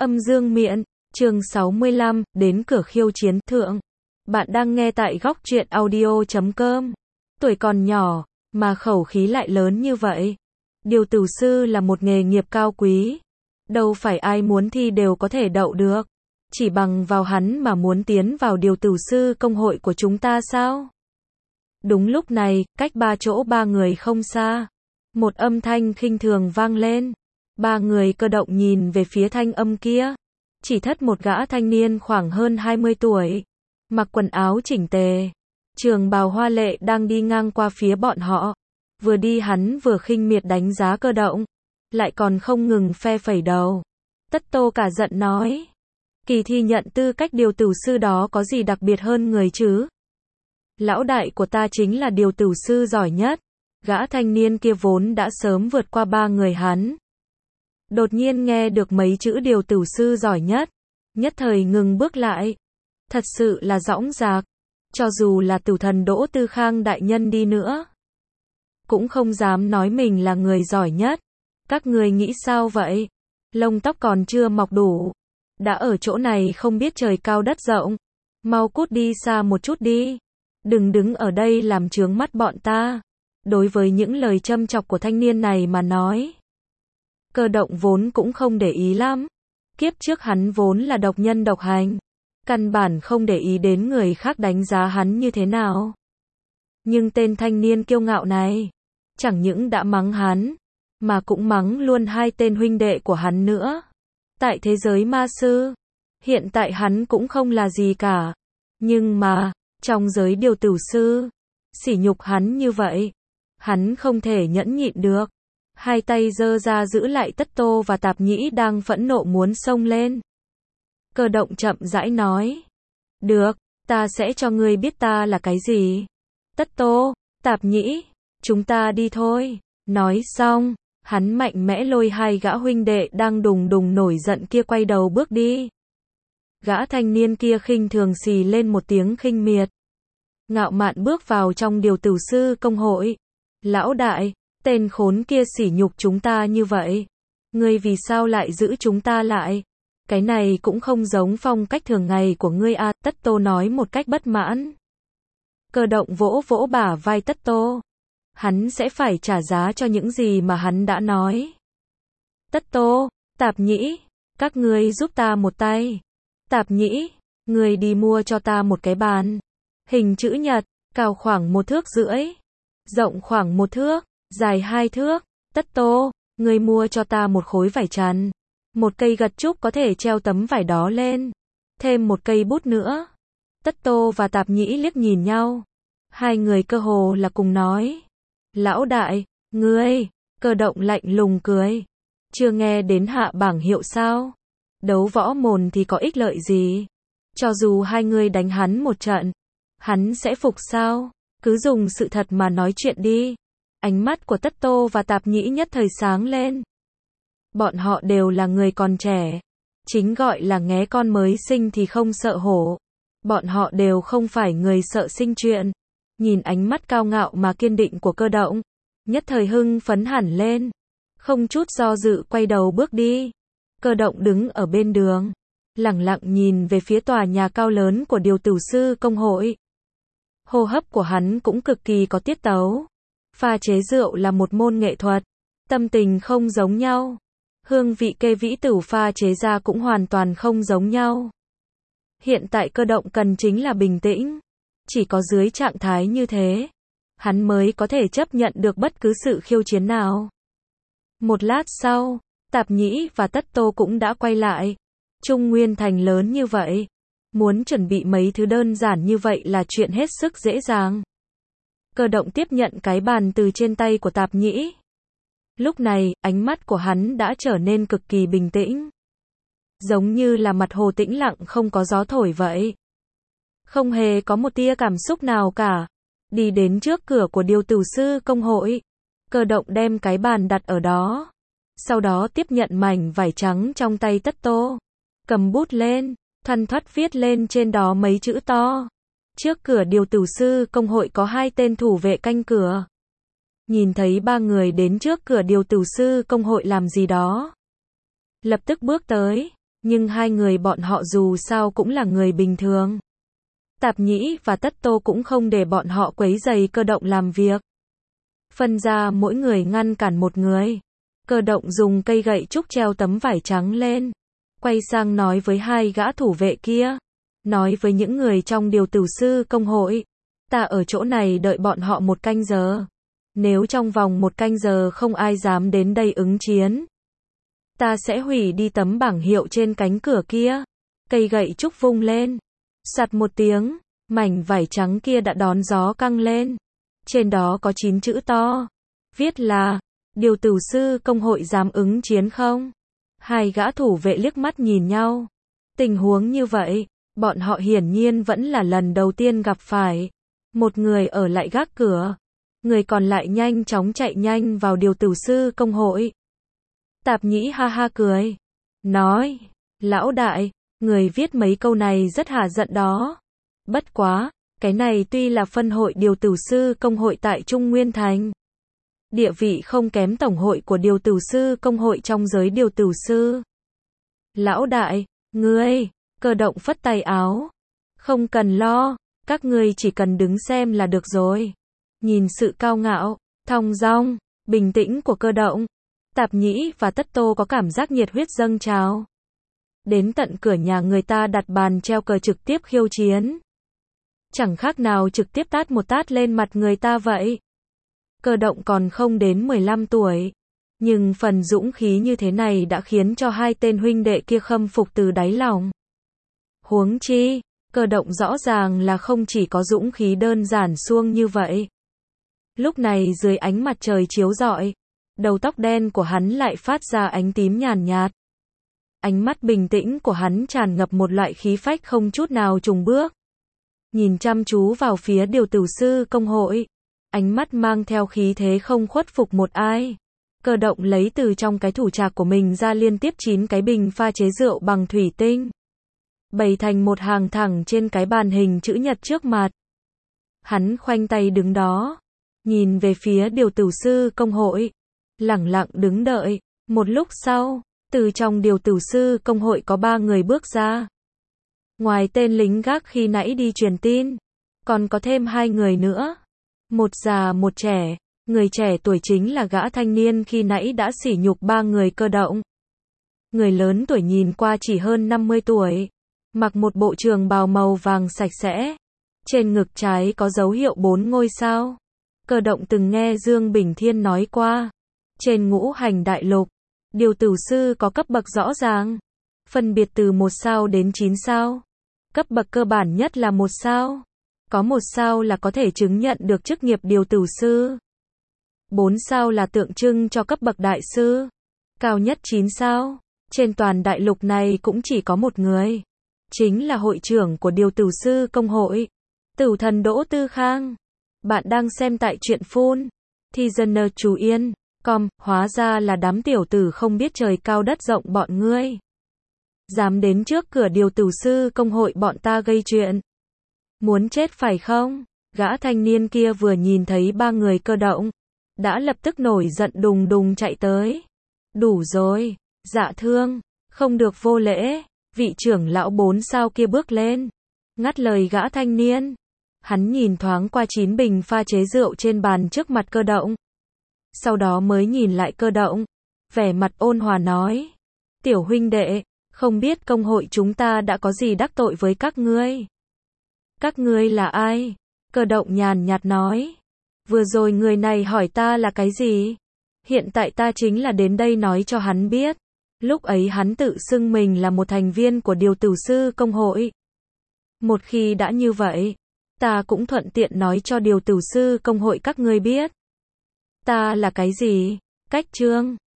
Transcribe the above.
Âm dương miện, chương 65, đến cửa khiêu chiến thượng. Bạn đang nghe tại góc truyện audio.com. Tuổi còn nhỏ, mà khẩu khí lại lớn như vậy. Điều tử sư là một nghề nghiệp cao quý. Đâu phải ai muốn thi đều có thể đậu được. Chỉ bằng vào hắn mà muốn tiến vào điều tử sư công hội của chúng ta sao? Đúng lúc này, cách ba chỗ ba người không xa. Một âm thanh khinh thường vang lên. Ba người cơ động nhìn về phía thanh âm kia. Chỉ thất một gã thanh niên khoảng hơn 20 tuổi. Mặc quần áo chỉnh tề. Trường bào hoa lệ đang đi ngang qua phía bọn họ. Vừa đi hắn vừa khinh miệt đánh giá cơ động. Lại còn không ngừng phe phẩy đầu. Tất Tô cả giận nói. Kỳ thi nhận tư cách điều tử sư đó có gì đặc biệt hơn người chứ? Lão đại của ta chính là điều tử sư giỏi nhất. Gã thanh niên kia vốn đã sớm vượt qua ba người hắn. Đột nhiên nghe được mấy chữ điều tử sư giỏi nhất. Nhất thời ngừng bước lại. Thật sự là dõng dạc. Cho dù là tử thần Đỗ Tư Khang đại nhân đi nữa. Cũng không dám nói mình là người giỏi nhất. Các người nghĩ sao vậy? Lông tóc còn chưa mọc đủ. Đã ở chỗ này không biết trời cao đất rộng. Mau cút đi xa một chút đi. Đừng đứng ở đây làm chướng mắt bọn ta. Đối với những lời châm chọc của thanh niên này mà nói. Cơ động vốn cũng không để ý lắm. Kiếp trước hắn vốn là độc nhân độc hành. Căn bản không để ý đến người khác đánh giá hắn như thế nào. Nhưng tên thanh niên kiêu ngạo này. Chẳng những đã mắng hắn. Mà cũng mắng luôn hai tên huynh đệ của hắn nữa. Tại thế giới ma sư. Hiện tại hắn cũng không là gì cả. Nhưng mà, trong giới điều tử sư. Sỉ nhục hắn như vậy. Hắn không thể nhẫn nhịn được. Hai tay giơ ra giữ lại Tất Tô và Tạp Nhĩ đang phẫn nộ muốn xông lên. Cơ động chậm rãi nói. Được, ta sẽ cho ngươi biết ta là cái gì. Tất Tô, Tạp Nhĩ, chúng ta đi thôi. Nói xong, hắn mạnh mẽ lôi hai gã huynh đệ đang đùng đùng nổi giận kia quay đầu bước đi. Gã thanh niên kia khinh thường xì lên một tiếng khinh miệt. Ngạo mạn bước vào trong điều tử sư công hội. Lão đại, tên khốn kia sỉ nhục chúng ta như vậy. Ngươi vì sao lại giữ chúng ta lại? Cái này cũng không giống phong cách thường ngày của ngươi à, Tất Tô nói một cách bất mãn. Cơ động vỗ vỗ bả vai Tất Tô. Hắn sẽ phải trả giá cho những gì mà hắn đã nói. Tất Tô, Tạp Nhĩ, các ngươi giúp ta một tay. Tạp Nhĩ, ngươi đi mua cho ta một cái bàn. Hình chữ nhật, cao khoảng 1,5 thước. Rộng khoảng 1 thước, dài 2 thước. Tất Tô, ngươi mua cho ta một khối vải chắn. Một cây gật trúc có thể treo tấm vải đó lên. Thêm một cây bút nữa. Tất Tô và Tạp Nhĩ liếc nhìn nhau. Hai người cơ hồ là cùng nói. Lão đại, ngươi, Cơ động lạnh lùng cười. Chưa nghe đến hạ bảng hiệu sao? Đấu võ mồm thì có ích lợi gì? Cho dù hai người đánh hắn một trận, hắn sẽ phục sao? Cứ dùng sự thật mà nói chuyện đi. Ánh mắt của Tất Tô và Tạp Nhĩ nhất thời sáng lên. Bọn họ đều là người còn trẻ. Chính gọi là nghé con mới sinh thì không sợ hổ. Bọn họ đều không phải người sợ sinh chuyện. Nhìn ánh mắt cao ngạo mà kiên định của Cơ động. Nhất thời hưng phấn hẳn lên. Không chút do dự quay đầu bước đi. Cơ động đứng ở bên đường. Lẳng lặng nhìn về phía tòa nhà cao lớn của điều tử sư công hội. Hô hấp của hắn cũng cực kỳ có tiết tấu. Pha chế rượu là một môn nghệ thuật. Tâm tình không giống nhau. Hương vị kê vĩ tử pha chế ra cũng hoàn toàn không giống nhau. Hiện tại Cơ động cần chính là bình tĩnh. Chỉ có dưới trạng thái như thế, hắn mới có thể chấp nhận được bất cứ sự khiêu chiến nào. Một lát sau, Tạp Nhĩ và Tất Tô cũng đã quay lại. Trung Nguyên thành lớn như vậy. Muốn chuẩn bị mấy thứ đơn giản như vậy là chuyện hết sức dễ dàng. Cơ động tiếp nhận cái bàn từ trên tay của Tạp Nhĩ. Lúc này, ánh mắt của hắn đã trở nên cực kỳ bình tĩnh. Giống như là mặt hồ tĩnh lặng không có gió thổi vậy. Không hề có một tia cảm xúc nào cả. Đi đến trước cửa của điều tử sư công hội. Cơ động đem cái bàn đặt ở đó. Sau đó tiếp nhận mảnh vải trắng trong tay Tất Tô. Cầm bút lên, thoăn thoắt viết lên trên đó mấy chữ to. Trước cửa điều tử sư công hội có 2 tên thủ vệ canh cửa. Nhìn thấy 3 người đến trước cửa điều tử sư công hội làm gì đó. Lập tức bước tới. Nhưng hai người bọn họ dù sao cũng là người bình thường. Tạp Nhĩ và Tất Tô cũng không để bọn họ quấy rầy Cơ Động làm việc. Phân ra mỗi người ngăn cản một người. Cơ Động dùng cây gậy trúc treo tấm vải trắng lên. Quay sang nói với hai gã thủ vệ kia. Nói với những người trong điều tử sư công hội. Ta ở chỗ này đợi bọn họ 1 canh giờ. Nếu trong vòng 1 canh giờ không ai dám đến đây ứng chiến, ta sẽ hủy đi tấm bảng hiệu trên cánh cửa kia. Cây gậy trúc vung lên. Sạt một tiếng, mảnh vải trắng kia đã đón gió căng lên. Trên đó có 9 chữ to. Viết là, điều tử sư công hội dám ứng chiến không? Hai gã thủ vệ liếc mắt nhìn nhau. Tình huống như vậy, bọn họ hiển nhiên vẫn là lần đầu tiên gặp phải. Một người ở lại gác cửa. Người còn lại nhanh chóng chạy nhanh vào điều tử sư công hội. Tạp Nhĩ ha ha cười. Nói, lão đại, người viết mấy câu này rất hả giận đó. Bất quá, cái này tuy là phân hội điều tử sư công hội tại Trung Nguyên Thành. Địa vị không kém tổng hội của điều tử sư công hội trong giới điều tử sư. Lão đại, ngươi, Cơ Động phất tay áo. Không cần lo, các ngươi chỉ cần đứng xem là được rồi. Nhìn sự cao ngạo, thong dong, bình tĩnh của Cơ Động, Tạp Nhĩ và Tất Tô có cảm giác nhiệt huyết dâng trào. Đến tận cửa nhà người ta đặt bàn treo cờ trực tiếp khiêu chiến. Chẳng khác nào trực tiếp tát một tát lên mặt người ta vậy. Cơ Động còn không đến 15 tuổi. Nhưng phần dũng khí như thế này đã khiến cho hai tên huynh đệ kia khâm phục từ đáy lòng. Huống chi, Cơ Động rõ ràng là không chỉ có dũng khí đơn giản suông như vậy. Lúc này dưới ánh mặt trời chiếu rọi, đầu tóc đen của hắn lại phát ra ánh tím nhàn nhạt. Ánh mắt bình tĩnh của hắn tràn ngập một loại khí phách không chút nào chùng bước. Nhìn chăm chú vào phía điều tử sư công hội, ánh mắt mang theo khí thế không khuất phục một ai. Cơ Động lấy từ trong cái thủ trạc của mình ra liên tiếp 9 cái bình pha chế rượu bằng thủy tinh, bày thành một hàng thẳng trên cái bàn hình chữ nhật trước mặt. Hắn khoanh tay đứng đó, nhìn về phía điều tử sư công hội, lẳng lặng đứng đợi. Một lúc sau, từ trong điều tử sư công hội có 3 người bước ra. Ngoài tên lính gác khi nãy đi truyền tin, còn có thêm 2 người nữa. Một già một trẻ, người trẻ tuổi chính là gã thanh niên khi nãy đã sỉ nhục 3 người Cơ Động. Người lớn tuổi nhìn qua chỉ hơn 50 tuổi, mặc một bộ trường bào màu vàng sạch sẽ. Trên ngực trái có dấu hiệu 4 ngôi sao. Cơ Động từng nghe Dương Bình Thiên nói qua, trên ngũ hành đại lục, điều tử sư có cấp bậc rõ ràng, phân biệt từ 1 sao đến 9 sao. Cấp bậc cơ bản nhất là 1 sao. Có 1 sao là có thể chứng nhận được chức nghiệp điều tử sư. 4 sao là tượng trưng cho cấp bậc đại sư. Cao nhất 9 sao. Trên toàn đại lục này cũng chỉ có một người. Chính là hội trưởng của điều tử sư công hội. Tử thần Đỗ Tư Khang. Bạn đang xem tại truyện phun. Thì dân chú yên. Hóa ra là đám tiểu tử không biết trời cao đất rộng bọn ngươi. Dám đến trước cửa điều tử sư công hội bọn ta gây chuyện. Muốn chết phải không? Gã thanh niên kia vừa nhìn thấy 3 người Cơ Động, đã lập tức nổi giận đùng đùng chạy tới. Đủ rồi, Dạ Thương, không được vô lễ. Vị trưởng lão 4 sao kia bước lên, ngắt lời gã thanh niên. Hắn nhìn thoáng qua 9 bình pha chế rượu trên bàn trước mặt Cơ Động. Sau đó mới nhìn lại Cơ Động, vẻ mặt ôn hòa nói. Tiểu huynh đệ, không biết công hội chúng ta đã có gì đắc tội với các ngươi? Các ngươi là ai? Cơ Động nhàn nhạt nói. Vừa rồi người này hỏi ta là cái gì? Hiện tại ta chính là đến đây nói cho hắn biết. Lúc ấy hắn tự xưng mình là một thành viên của điều tử sư công hội. Một khi đã như vậy, ta cũng thuận tiện nói cho điều tử sư công hội các ngươi biết. Ta là cái gì? Cách chương